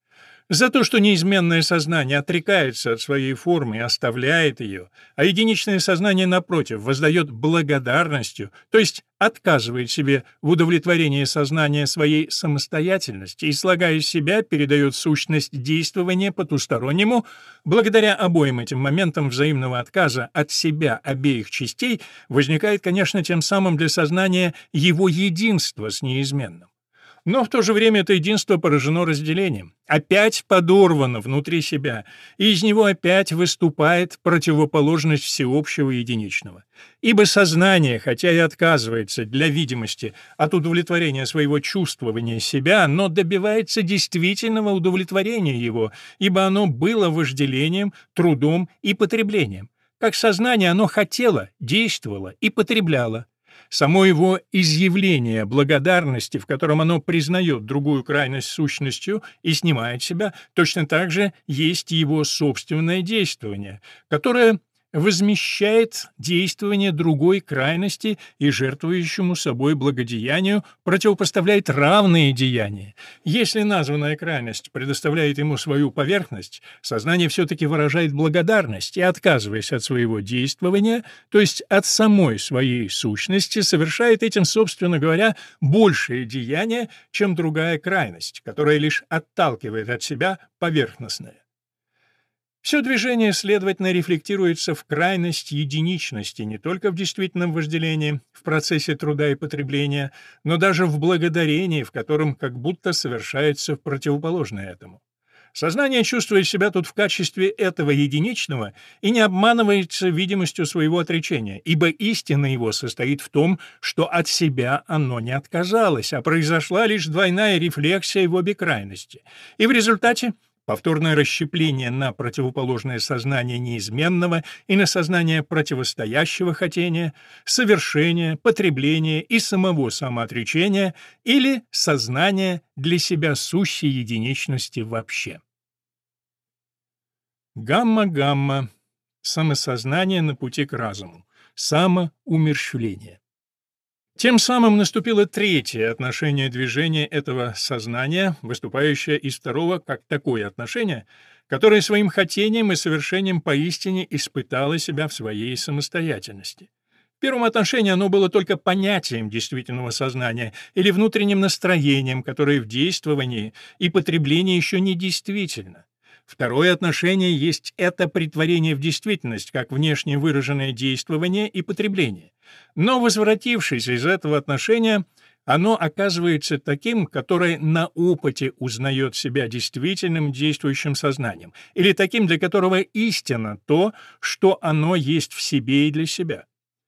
За то, что неизменное сознание отрекается от своей формы и оставляет ее, а единичное сознание, напротив, воздает благодарностью, то есть отказывает себе в удовлетворении сознания своей самостоятельности и, слагая из себя, передает сущность действования потустороннему, благодаря обоим этим моментам взаимного отказа от себя обеих частей возникает, конечно, тем самым для сознания его единство с неизменным. Но в то же время это единство поражено разделением, опять подорвано внутри себя, и из него опять выступает противоположность всеобщего и единичного. Ибо сознание, хотя и отказывается для видимости от удовлетворения своего чувствования себя, но добивается действительного удовлетворения его, ибо оно было вожделением, трудом и потреблением. Как сознание оно хотело, действовало и потребляло. Само его изъявление благодарности, в котором оно признает другую крайность сущностью и снимает себя, точно так же есть его собственное действование, которое возмещает действование другой крайности и жертвующему собой благодеянию противопоставляет равные деяния. Если названная крайность предоставляет ему свою поверхность, сознание все-таки выражает благодарность и, отказываясь от своего действования, то есть от самой своей сущности, совершает этим, собственно говоря, большее деяние, чем другая крайность, которая лишь отталкивает от себя поверхностное. Все движение, следовательно, рефлектируется в крайность единичности не только в действительном вожделении, в процессе труда и потребления, но даже в благодарении, в котором как будто совершается противоположное этому. Сознание чувствует себя тут в качестве этого единичного и не обманывается видимостью своего отречения, ибо истина его состоит в том, что от себя оно не отказалось, а произошла лишь двойная рефлексия в обе крайности. И в результате повторное расщепление на противоположное сознание неизменного и на сознание противостоящего хотения, совершения, потребления и самого самоотречения или сознание для себя сущей единичности вообще. Гамма-гамма. Самосознание на пути к разуму. Самоумерщвление. Тем самым наступило третье отношение движения этого сознания, выступающее из второго как такое отношение, которое своим хотением и совершением поистине испытало себя в своей самостоятельности. В первом отношении оно было только понятием действительного сознания или внутренним настроением, которое в действовании и потреблении еще не действительно. Второе отношение есть это претворение в действительность, как внешне выраженное действование и потребление. Но, возвратившись из этого отношения, оно оказывается таким, которое на опыте узнает себя действительным действующим сознанием, или таким, для которого истина то, что оно есть в себе и для себя.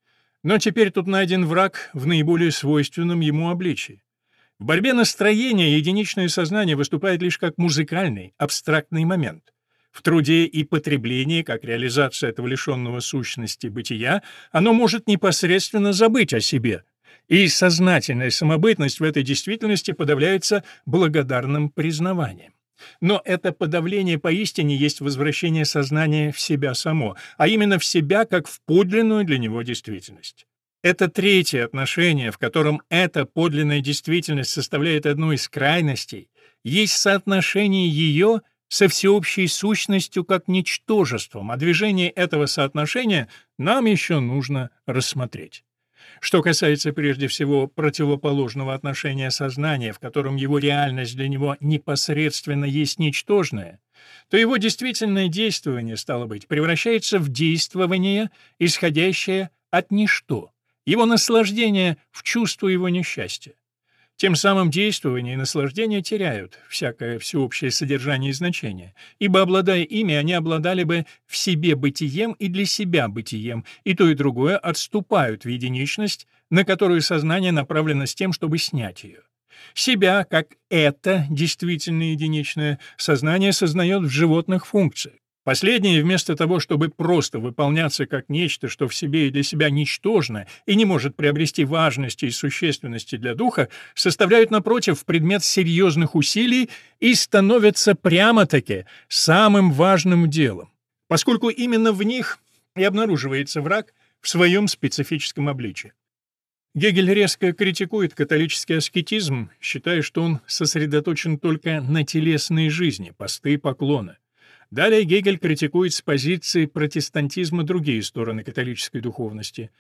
Но теперь тут найден враг в наиболее свойственном ему обличии. В борьбе настроения единичное сознание выступает лишь как музыкальный, абстрактный момент. В труде и потреблении, как реализация этого лишенного сущности бытия, оно может непосредственно забыть о себе, и сознательная самобытность в этой действительности подавляется благодарным признаванием. Но это подавление поистине есть возвращение сознания в себя само, а именно в себя как в подлинную для него действительность. Это третье отношение, в котором эта подлинная действительность составляет одну из крайностей, есть соотношение ее со всеобщей сущностью как ничтожеством, а движение этого соотношения нам еще нужно рассмотреть. Что касается прежде всего противоположного отношения сознания, в котором его реальность для него непосредственно есть ничтожная, то его действительное действование, стало быть, превращается в действование, исходящее от ничто, его наслаждение в чувство его несчастья. Тем самым действование и наслаждение теряют всякое всеобщее содержание и значение, ибо, обладая ими, они обладали бы в себе бытием и для себя бытием, и то и другое отступают в единичность, на которую сознание направлено с тем, чтобы снять ее. Себя, как это действительно единичное, сознание сознает в животных функциях. Последние, вместо того, чтобы просто выполняться как нечто, что в себе и для себя ничтожно и не может приобрести важности и существенности для духа, составляют, напротив, предмет серьезных усилий и становятся прямо-таки самым важным делом, поскольку именно в них и обнаруживается враг в своем специфическом обличии. Гегель резко критикует католический аскетизм, считая, что он сосредоточен только на телесной жизни, посты и поклоны. Далее Гегель критикует с позиции протестантизма другие стороны католической духовности.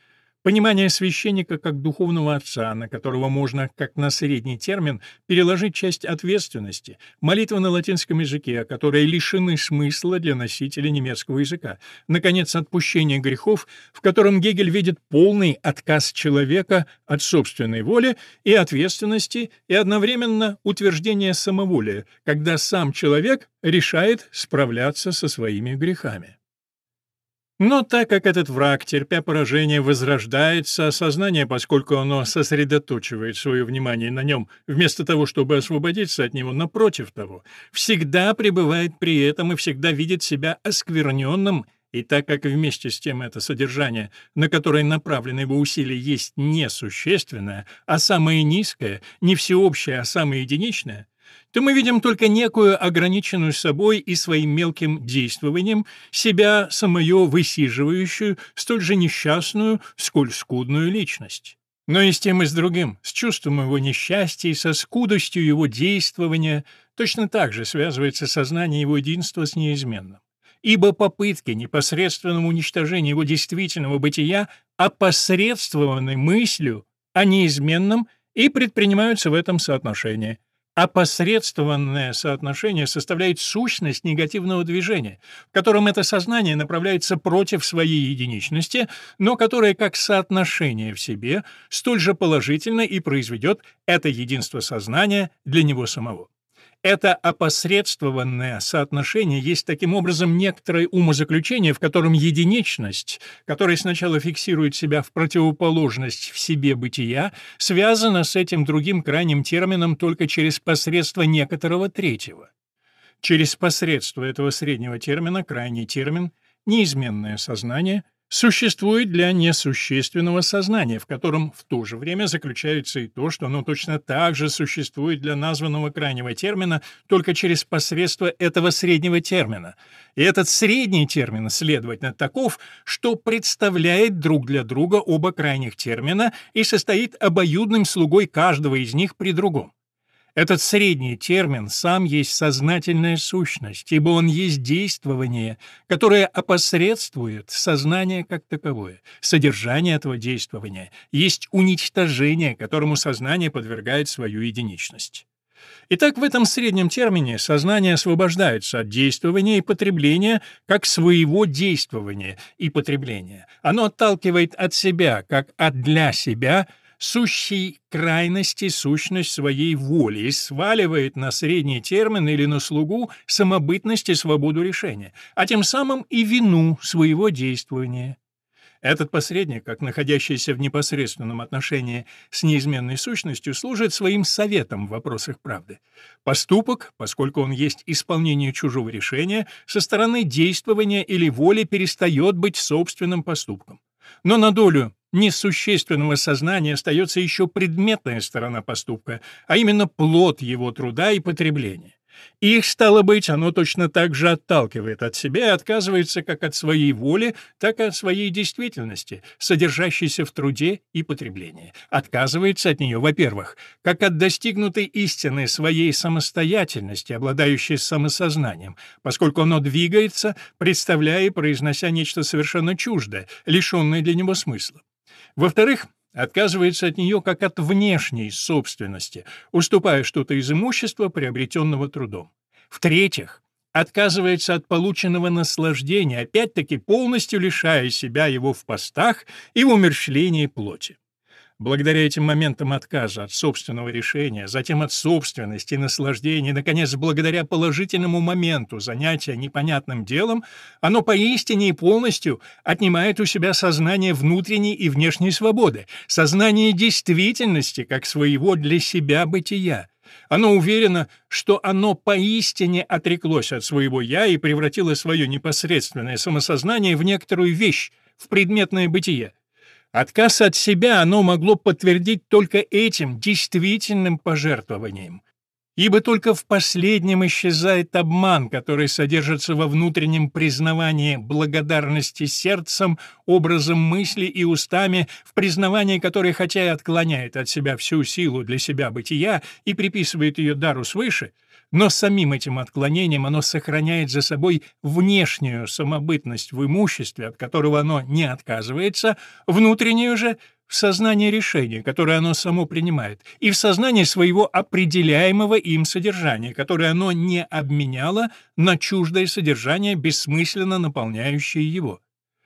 Понимание священника как духовного отца, на которого можно, как на средний термин, переложить часть ответственности, молитвы на латинском языке, которые лишены смысла для носителя немецкого языка, наконец, отпущение грехов, в котором Гегель видит полный отказ человека от собственной воли и ответственности и одновременно утверждение самоволия, когда сам человек решает справляться со своими грехами. Но так как этот враг, терпя поражение, возрождается, сознание, поскольку оно сосредоточивает свое внимание на нем, вместо того, чтобы освободиться от него, напротив того, всегда пребывает при этом и всегда видит себя оскверненным, и так как вместе с тем это содержание, на которое направлены его усилия, есть несущественное, а самое низкое, не всеобщее, а самое единичное, то мы видим только некую ограниченную собой и своим мелким действованием себя самое высиживающую, столь же несчастную, сколь скудную личность. Но и с тем, и с другим, с чувством его несчастья и со скудостью его действования, точно так же связывается сознание его единства с неизменным. Ибо попытки непосредственного уничтожения его действительного бытия опосредствованы мыслью о неизменном и предпринимаются в этом соотношении. Опосредствованное соотношение составляет сущность негативного движения, в котором это сознание направляется против своей единичности, но которое как соотношение в себе столь же положительно и произведет это единство сознания для него самого. Это опосредствованное соотношение есть таким образом некоторое умозаключение, в котором единичность, которая сначала фиксирует себя в противоположность в себе бытия, связана с этим другим крайним термином только через посредство некоторого третьего. Через посредство этого среднего термина крайний термин, неизменное сознание, существует для несущественного сознания, в котором в то же время заключается и то, что оно точно так же существует для названного крайнего термина только через посредство этого среднего термина. И этот средний термин, следовательно, таков, что представляет друг для друга оба крайних термина и состоит обоюдным слугой каждого из них при другом. Этот средний термин сам есть сознательная сущность, ибо он есть действование, которое опосредствует сознание как таковое. Содержание этого действования есть уничтожение, которому сознание подвергает свою единичность. Итак, в этом среднем термине сознание освобождается от действования и потребления как своего действования и потребления. Оно отталкивает от себя, как от для себя, сущей крайности сущность своей воли и сваливает на средний термин или на слугу самобытность и свободу решения, а тем самым и вину своего действования. Этот посредник, как находящийся в непосредственном отношении с неизменной сущностью, служит своим советом в вопросах правды. Поступок, поскольку он есть исполнение чужого решения, со стороны действования или воли перестает быть собственным поступком. Но на долю несущественного сознания остается еще предметная сторона поступка, а именно плод его труда и потребления. Их, стало быть, оно точно так же отталкивает от себя и отказывается как от своей воли, так и от своей действительности, содержащейся в труде и потреблении. Отказывается от нее, во-первых, как от достигнутой истины своей самостоятельности, обладающей самосознанием, поскольку оно двигается, представляя и произнося нечто совершенно чуждое, лишенное для него смысла. Во-вторых, отказывается от нее как от внешней собственности, уступая что-то из имущества, приобретенного трудом. В-третьих, отказывается от полученного наслаждения, опять-таки полностью лишая себя его в постах и в умерщвлении плоти. Благодаря этим моментам отказа от собственного решения, затем от собственности и наслаждения, и, наконец, благодаря положительному моменту занятия непонятным делом, оно поистине и полностью отнимает у себя сознание внутренней и внешней свободы, сознание действительности как своего для себя бытия. Оно уверено, что оно поистине отреклось от своего «я» и превратило свое непосредственное самосознание в некоторую вещь, в предметное бытие. Отказ от себя оно могло подтвердить только этим действительным пожертвованием. Ибо только в последнем исчезает обман, который содержится во внутреннем признавании благодарности сердцем, образом мысли и устами, в признавании которой, хотя и отклоняет от себя всю силу для себя бытия и приписывает ее дару свыше, но самим этим отклонением оно сохраняет за собой внешнюю самобытность в имуществе, от которого оно не отказывается, внутреннюю же в сознании решения, которое оно само принимает, и в сознании своего определяемого им содержания, которое оно не обменяло на чуждое содержание, бессмысленно наполняющее его.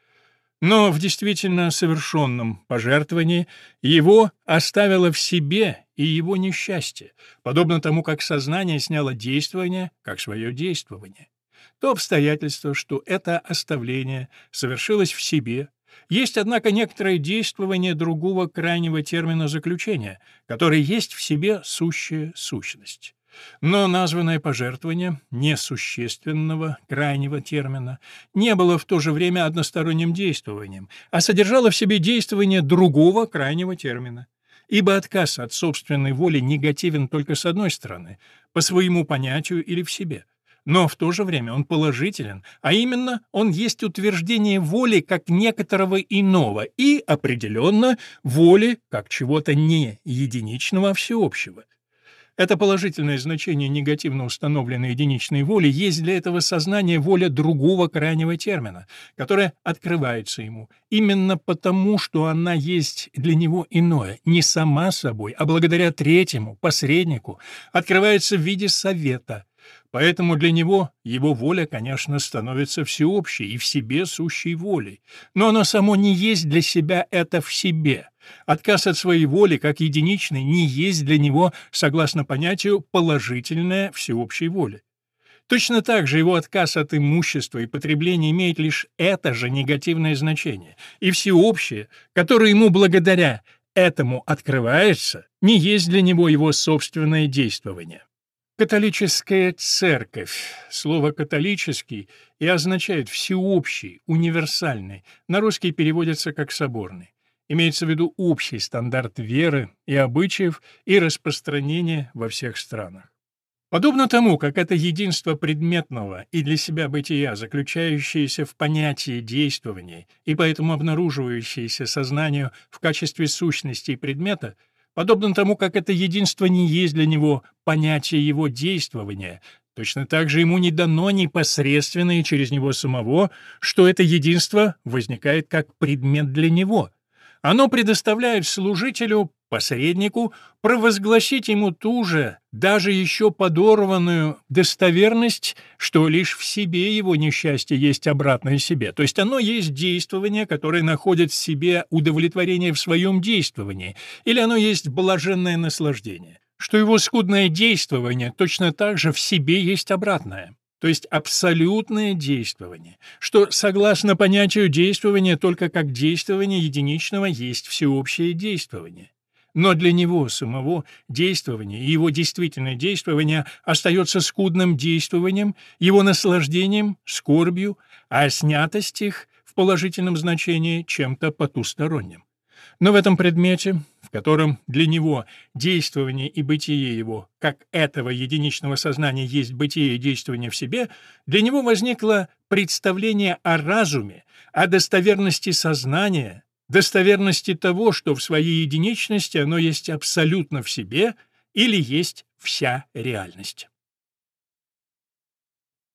Но в действительно совершенном пожертвовании его оставило в себе и его несчастье, подобно тому, как сознание сняло действование, как свое действование. То обстоятельство, что это оставление совершилось в себе, есть, однако, некоторое действование другого крайнего термина заключения, который есть в себе сущая сущность. Но названное пожертвование несущественного крайнего термина не было в то же время односторонним действованием, а содержало в себе действование другого крайнего термина. Ибо отказ от собственной воли негативен только с одной стороны, по своему понятию или в себе. Но в то же время он положителен, а именно он есть утверждение воли как некоторого иного и, определенно, воли как чего-то не единичного, а всеобщего. Это положительное значение негативно установленной единичной воли есть для этого сознания воля другого крайнего термина, которая открывается ему, именно потому, что она есть для него иное, не сама собой, а благодаря третьему, посреднику, открывается в виде совета. Поэтому для него его воля, конечно, становится всеобщей и в себе сущей волей, но оно само не есть для себя это в себе. Отказ от своей воли, как единичной, не есть для него, согласно понятию, положительная всеобщей воли. Точно так же его отказ от имущества и потребления имеет лишь это же негативное значение, и всеобщее, которое ему благодаря этому открывается, не есть для него его собственное действование. Католическая церковь. Слово «католический» и означает «всеобщий», «универсальный», на русский переводится как «соборный». Имеется в виду общий стандарт веры и обычаев и распространения во всех странах. Подобно тому, как это единство предметного и для себя бытия, заключающееся в понятии действования и поэтому обнаруживающееся сознанию в качестве сущности и предмета, подобно тому, как это единство не есть для него понятие его действования, точно так же ему не дано непосредственно и через него самого, что это единство возникает как предмет для него. Оно предоставляет служителю, посреднику, провозгласить ему ту же, даже еще подорванную достоверность, что лишь в себе его несчастье есть обратное себе, то есть оно есть действование, которое находит в себе удовлетворение в своем действовании, или оно есть блаженное наслаждение, что его скудное действование точно так же в себе есть обратное. То есть абсолютное действование, что, согласно понятию действования, только как действование единичного есть всеобщее действование. Но для него самого действование и его действительное действование остается скудным действованием, его наслаждением, скорбью, а снятость их в положительном значении чем-то потусторонним. Но в этом предмете, в котором для него действование и бытие его, как этого единичного сознания есть бытие и действование в себе, для него возникло представление о разуме, о достоверности сознания, достоверности того, что в своей единичности оно есть абсолютно в себе или есть вся реальность.